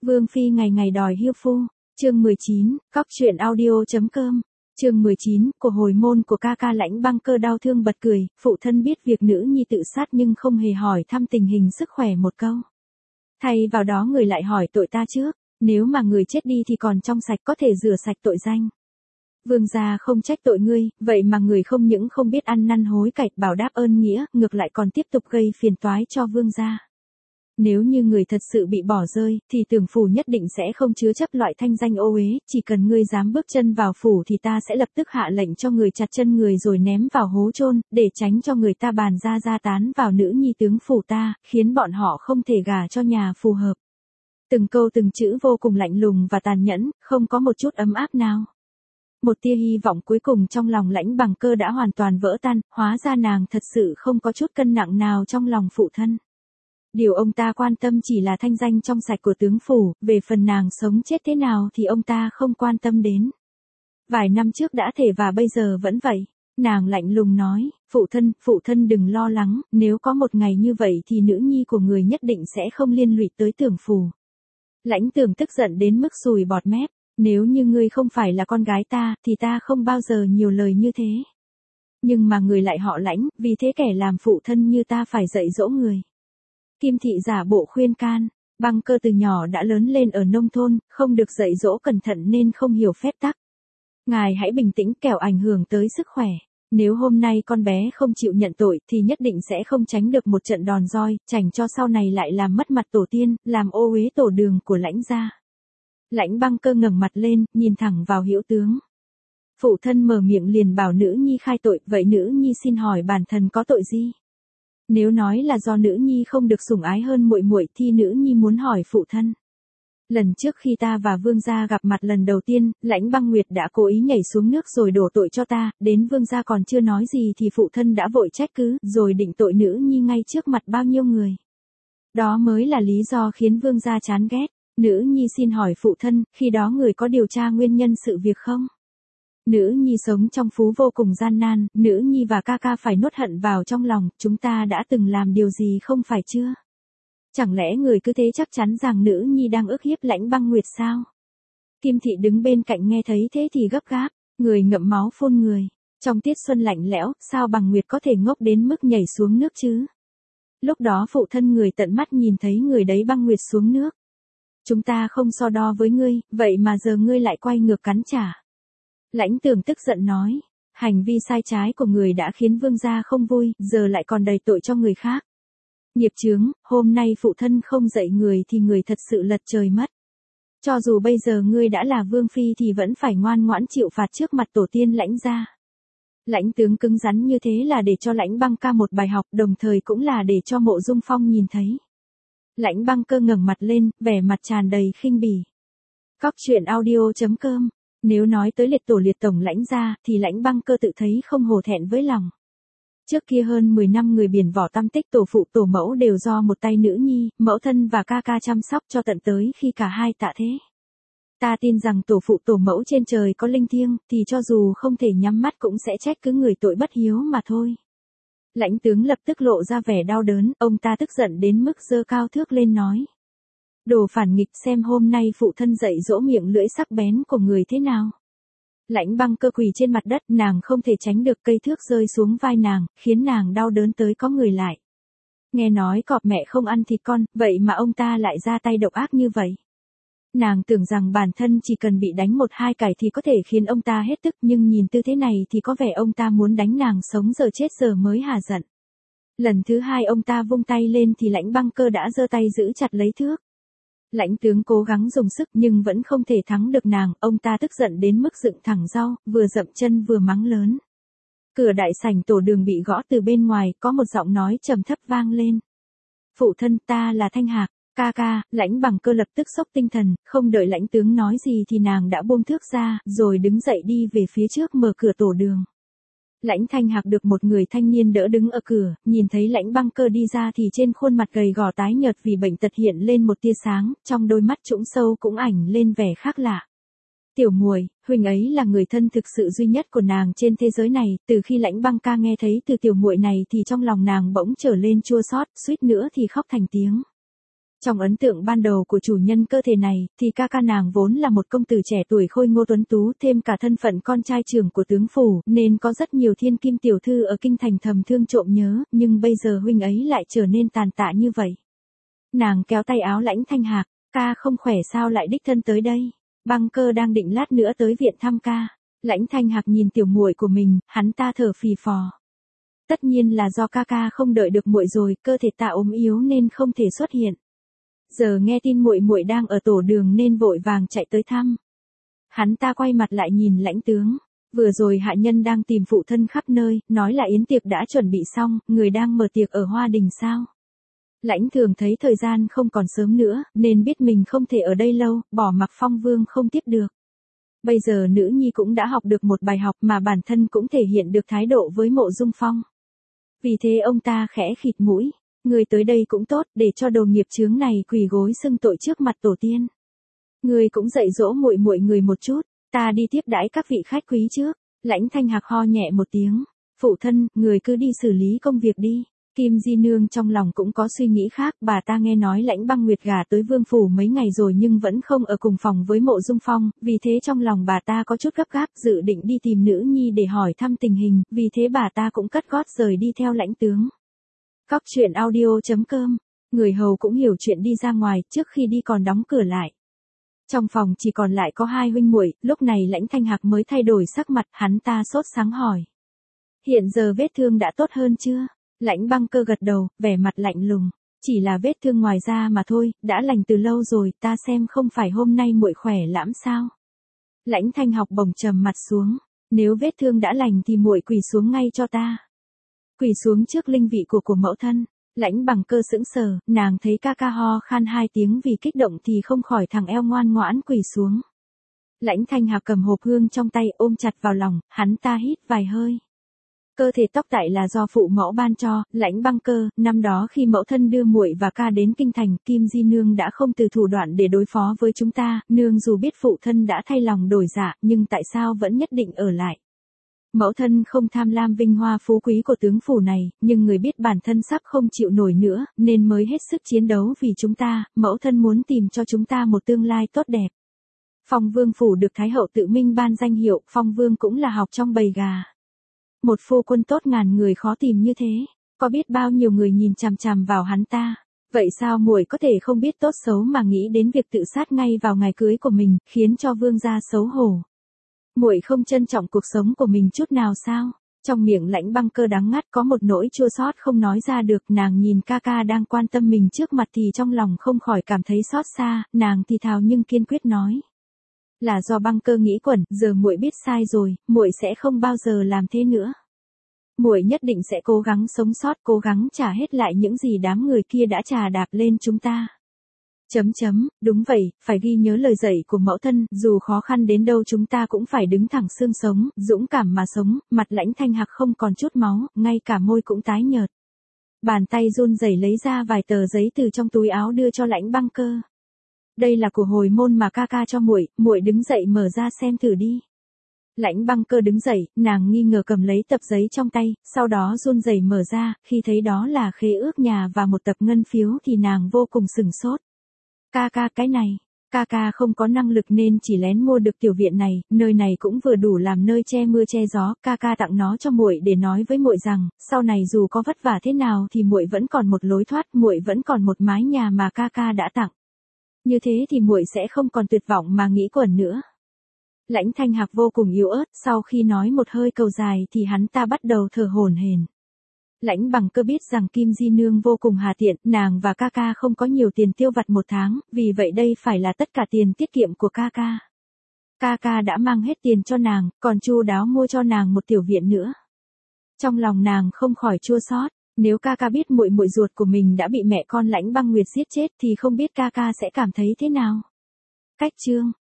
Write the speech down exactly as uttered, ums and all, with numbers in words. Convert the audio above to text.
Vương phi ngày ngày đòi hiêu phu. Chương mười chín, cóc truyện audio.com. Chương mười chín, của hồi môn của ca ca Lãnh Băng Cơ đau thương bật cười, phụ thân biết việc nữ nhi tự sát nhưng không hề hỏi thăm tình hình sức khỏe một câu. Thay vào đó người lại hỏi tội ta trước, nếu mà người chết đi thì còn trong sạch có thể rửa sạch tội danh. Vương gia không trách tội ngươi, vậy mà người không những không biết ăn năn hối cải bảo đáp ơn nghĩa, ngược lại còn tiếp tục gây phiền toái cho vương gia. Nếu như người thật sự bị bỏ rơi, thì tưởng phủ nhất định sẽ không chứa chấp loại thanh danh ô uế, chỉ cần ngươi dám bước chân vào phủ thì ta sẽ lập tức hạ lệnh cho người chặt chân người rồi ném vào hố chôn, để tránh cho người ta bàn ra gia tán vào nữ nhi tướng phủ ta, khiến bọn họ không thể gả cho nhà phù hợp. Từng câu từng chữ vô cùng lạnh lùng và tàn nhẫn, không có một chút ấm áp nào. Một tia hy vọng cuối cùng trong lòng Lãnh Bằng Cơ đã hoàn toàn vỡ tan, hóa ra nàng thật sự không có chút cân nặng nào trong lòng phụ thân. Điều ông ta quan tâm chỉ là thanh danh trong sạch của tướng phủ, về phần nàng sống chết thế nào thì ông ta không quan tâm đến. Vài năm trước đã thể và bây giờ vẫn vậy. Nàng lạnh lùng nói, phụ thân, phụ thân đừng lo lắng, nếu có một ngày như vậy thì nữ nhi của người nhất định sẽ không liên lụy tới tưởng phủ. Lãnh Tưởng tức giận đến mức sùi bọt mép, nếu như ngươi không phải là con gái ta, thì ta không bao giờ nhiều lời như thế. Nhưng mà người lại họ Lãnh, vì thế kẻ làm phụ thân như ta phải dạy dỗ người. Kim thị giả bộ khuyên can, Băng Cơ từ nhỏ đã lớn lên ở nông thôn, không được dạy dỗ cẩn thận nên không hiểu phép tắc. Ngài hãy bình tĩnh kẻo ảnh hưởng tới sức khỏe. Nếu hôm nay con bé không chịu nhận tội thì nhất định sẽ không tránh được một trận đòn roi, tránh cho sau này lại làm mất mặt tổ tiên, làm ô uế tổ đường của Lãnh gia. Lãnh Băng Cơ ngẩng mặt lên, nhìn thẳng vào Hữu tướng. Phụ thân mở miệng liền bảo nữ nhi khai tội, vậy nữ nhi xin hỏi bản thân có tội gì? Nếu nói là do nữ nhi không được sủng ái hơn muội muội thì nữ nhi muốn hỏi phụ thân. Lần trước khi ta và vương gia gặp mặt lần đầu tiên, Lãnh Băng Nguyệt đã cố ý nhảy xuống nước rồi đổ tội cho ta, đến vương gia còn chưa nói gì thì phụ thân đã vội trách cứ, rồi định tội nữ nhi ngay trước mặt bao nhiêu người. Đó mới là lý do khiến vương gia chán ghét. Nữ nhi xin hỏi phụ thân, khi đó người có điều tra nguyên nhân sự việc không? Nữ nhi sống trong phú vô cùng gian nan, nữ nhi và ca ca phải nuốt hận vào trong lòng, chúng ta đã từng làm điều gì không phải chưa? Chẳng lẽ người cứ thế chắc chắn rằng nữ nhi đang ức hiếp Lãnh Băng Nguyệt sao? Kim thị đứng bên cạnh nghe thấy thế thì gấp gáp, người ngậm máu phun người. Trong tiết xuân lạnh lẽo, sao Bằng Nguyệt có thể ngốc đến mức nhảy xuống nước chứ? Lúc đó phụ thân người tận mắt nhìn thấy người đấy Băng Nguyệt xuống nước. Chúng ta không so đo với ngươi, vậy mà giờ ngươi lại quay ngược cắn trả. Lãnh Tưởng tức giận nói, hành vi sai trái của người đã khiến vương gia không vui, giờ lại còn đầy tội cho người khác. Nghiệp chướng, hôm nay phụ thân không dạy người thì người thật sự lật trời mất. Cho dù bây giờ ngươi đã là vương phi thì vẫn phải ngoan ngoãn chịu phạt trước mặt tổ tiên Lãnh gia. Lãnh Tướng cứng rắn như thế là để cho Lãnh Băng Ca một bài học, đồng thời cũng là để cho Mộ Dung Phong nhìn thấy. Lãnh Băng Cơ ngẩng mặt lên, vẻ mặt tràn đầy khinh bỉ. Cóc truyện audio.com. Nếu nói tới liệt tổ liệt tổng Lãnh gia, thì Lãnh Băng Cơ tự thấy không hổ thẹn với lòng. Trước kia hơn mười năm người biển vỏ tăm tích tổ phụ tổ mẫu đều do một tay nữ nhi, mẫu thân và ca ca chăm sóc cho tận tới khi cả hai tạ thế. Ta tin rằng tổ phụ tổ mẫu trên trời có linh thiêng, thì cho dù không thể nhắm mắt cũng sẽ trách cứ người tội bất hiếu mà thôi. Lãnh Tướng lập tức lộ ra vẻ đau đớn, ông ta tức giận đến mức giơ cao thước lên nói. Đồ phản nghịch, xem hôm nay phụ thân dạy dỗ miệng lưỡi sắc bén của người thế nào. Lãnh Băng Cơ quỳ trên mặt đất, nàng không thể tránh được cây thước rơi xuống vai nàng, khiến nàng đau đớn tới có người lại. Nghe nói cọp mẹ không ăn thịt con, vậy mà ông ta lại ra tay độc ác như vậy. Nàng tưởng rằng bản thân chỉ cần bị đánh một hai cải thì có thể khiến ông ta hết tức, nhưng nhìn tư thế này thì có vẻ ông ta muốn đánh nàng sống giờ chết giờ mới hả giận. Lần thứ hai ông ta vung tay lên thì Lãnh Băng Cơ đã giơ tay giữ chặt lấy thước. Lãnh Tướng cố gắng dùng sức nhưng vẫn không thể thắng được nàng, ông ta tức giận đến mức dựng thẳng rau, vừa dậm chân vừa mắng lớn. Cửa đại sảnh tổ đường bị gõ từ bên ngoài, có một giọng nói trầm thấp vang lên. Phụ thân, ta là Thanh Hạc. Ca ca. Lãnh Bằng Cơ lập tức sốc tinh thần, không đợi Lãnh Tướng nói gì thì nàng đã buông thước ra, rồi đứng dậy đi về phía trước mở cửa tổ đường. Lãnh Thanh Hạc được một người thanh niên đỡ đứng ở cửa, nhìn thấy Lãnh Băng Cơ đi ra thì trên khuôn mặt gầy gò tái nhợt vì bệnh tật hiện lên một tia sáng, trong đôi mắt trũng sâu cũng ảnh lên vẻ khác lạ. Tiểu muội, huynh ấy là người thân thực sự duy nhất của nàng trên thế giới này, từ khi Lãnh Băng Ca nghe thấy từ tiểu muội này thì trong lòng nàng bỗng trở lên chua xót, suýt nữa thì khóc thành tiếng. Trong ấn tượng ban đầu của chủ nhân cơ thể này, thì ca ca nàng vốn là một công tử trẻ tuổi khôi ngô tuấn tú, thêm cả thân phận con trai trưởng của tướng phủ, nên có rất nhiều thiên kim tiểu thư ở kinh thành thầm thương trộm nhớ, nhưng bây giờ huynh ấy lại trở nên tàn tạ như vậy. Nàng kéo tay áo Lãnh Thanh Hạc, ca không khỏe sao lại đích thân tới đây? Băng Cơ đang định lát nữa tới viện thăm ca. Lãnh Thanh Hạc nhìn tiểu muội của mình, hắn ta thở phì phò. Tất nhiên là do ca ca không đợi được muội rồi, cơ thể ta ốm yếu nên không thể xuất hiện. Giờ nghe tin muội muội đang ở tổ đường nên vội vàng chạy tới thăm. Hắn ta quay mặt lại nhìn Lãnh tướng, vừa rồi hạ nhân đang tìm phụ thân khắp nơi, nói là yến tiệc đã chuẩn bị xong, người đang mở tiệc ở Hoa Đình sao? Lãnh Thường thấy thời gian không còn sớm nữa, nên biết mình không thể ở đây lâu, bỏ mặc Phong Vương không tiếp được. Bây giờ nữ nhi cũng đã học được một bài học mà bản thân cũng thể hiện được thái độ với Mộ Dung Phong. Vì thế ông ta khẽ khịt mũi, người tới đây cũng tốt, để cho đồ nghiệp chướng này quỳ gối xưng tội trước mặt tổ tiên. Người cũng dạy dỗ muội muội người một chút, ta đi tiếp đãi các vị khách quý trước. Lãnh Thanh Hạc ho nhẹ một tiếng, phụ thân, người cứ đi xử lý công việc đi. Kim Di Nương trong lòng cũng có suy nghĩ khác, bà ta nghe nói Lãnh Băng Nguyệt gả tới vương phủ mấy ngày rồi nhưng vẫn không ở cùng phòng với Mộ Dung Phong, vì thế trong lòng bà ta có chút gấp gáp, dự định đi tìm nữ nhi để hỏi thăm tình hình, vì thế bà ta cũng cất gót rời đi theo Lãnh tướng. Cóc truyện audio chấm com, người hầu cũng hiểu chuyện đi ra ngoài, trước khi đi còn đóng cửa lại. Trong phòng chỉ còn lại có hai huynh muội, lúc này Lãnh Thanh Hạc mới thay đổi sắc mặt, hắn ta sốt sáng hỏi. Hiện giờ vết thương đã tốt hơn chưa? Lãnh Băng Cơ gật đầu, vẻ mặt lạnh lùng, chỉ là vết thương ngoài da mà thôi, đã lành từ lâu rồi, ta xem không phải hôm nay muội khỏe lắm sao? Lãnh Thanh Học bồng trầm mặt xuống, nếu vết thương đã lành thì muội quỳ xuống ngay cho ta. Quỳ xuống trước linh vị của của mẫu thân. Lãnh Bằng Cơ sững sờ, nàng thấy ca ca ho khan hai tiếng vì kích động thì không khỏi thằng eo ngoan ngoãn quỳ xuống. Lãnh Thanh Hạc cầm hộp hương trong tay ôm chặt vào lòng, hắn ta hít vài hơi. Cơ thể tóc tại là do phụ mẫu ban cho. Lãnh Băng Cơ, năm đó khi mẫu thân đưa muội và ca đến kinh thành, Kim Di Nương đã không từ thủ đoạn để đối phó với chúng ta, nương dù biết phụ thân đã thay lòng đổi dạ, nhưng tại sao vẫn nhất định ở lại. Mẫu thân không tham lam vinh hoa phú quý của tướng phủ này, nhưng người biết bản thân sắp không chịu nổi nữa, nên mới hết sức chiến đấu vì chúng ta, mẫu thân muốn tìm cho chúng ta một tương lai tốt đẹp. Phong Vương phủ được Thái hậu tự minh ban danh hiệu, Phong Vương cũng là học trong bầy gà. Một phu quân tốt ngàn người khó tìm như thế, có biết bao nhiêu người nhìn chằm chằm vào hắn ta. Vậy sao muội có thể không biết tốt xấu mà nghĩ đến việc tự sát ngay vào ngày cưới của mình, khiến cho vương gia xấu hổ. Muội không trân trọng cuộc sống của mình chút nào sao? Trong miệng Lãnh Băng Cơ đắng ngắt có một nỗi chua xót không nói ra được, nàng nhìn ca ca đang quan tâm mình trước mặt thì trong lòng không khỏi cảm thấy xót xa, nàng thì thào nhưng kiên quyết nói. Là do Băng Cơ nghĩ quẩn, giờ muội biết sai rồi, muội sẽ không bao giờ làm thế nữa. Muội nhất định sẽ cố gắng sống sót, cố gắng trả hết lại những gì đám người kia đã trà đạp lên chúng ta. Chấm chấm, đúng vậy, phải ghi nhớ lời dạy của mẫu thân, dù khó khăn đến đâu chúng ta cũng phải đứng thẳng xương sống, dũng cảm mà sống. Mặt Lãnh Thanh Hạc không còn chút máu, ngay cả môi cũng tái nhợt. Bàn tay run rẩy lấy ra vài tờ giấy từ trong túi áo đưa cho Lãnh Băng Cơ. Đây là của hồi môn mà ca ca cho muội, muội đứng dậy mở ra xem thử đi. Lãnh Băng Cơ đứng dậy, nàng nghi ngờ cầm lấy tập giấy trong tay, sau đó run rẩy mở ra, khi thấy đó là khế ước nhà và một tập ngân phiếu thì nàng vô cùng sửng sốt. Ca ca cái này, ca ca không có năng lực nên chỉ lén mua được tiểu viện này, nơi này cũng vừa đủ làm nơi che mưa che gió, ca ca tặng nó cho muội để nói với muội rằng, sau này dù có vất vả thế nào thì muội vẫn còn một lối thoát, muội vẫn còn một mái nhà mà ca ca đã tặng. Như thế thì muội sẽ không còn tuyệt vọng mà nghĩ quẩn nữa. Lãnh Thanh Hạc vô cùng yếu ớt, sau khi nói một hơi cầu dài thì hắn ta bắt đầu thở hổn hển. Lãnh Bằng Cơ biết rằng Kim Di Nương vô cùng hà tiện, nàng và ca ca không có nhiều tiền tiêu vặt một tháng, vì vậy đây phải là tất cả tiền tiết kiệm của ca ca. Ca ca đã mang hết tiền cho nàng, còn chu đáo mua cho nàng một tiểu viện nữa. Trong lòng nàng không khỏi chua xót, nếu ca ca biết muội muội ruột của mình đã bị mẹ con Lãnh Băng Nguyệt giết chết thì không biết ca ca sẽ cảm thấy thế nào. Cách chương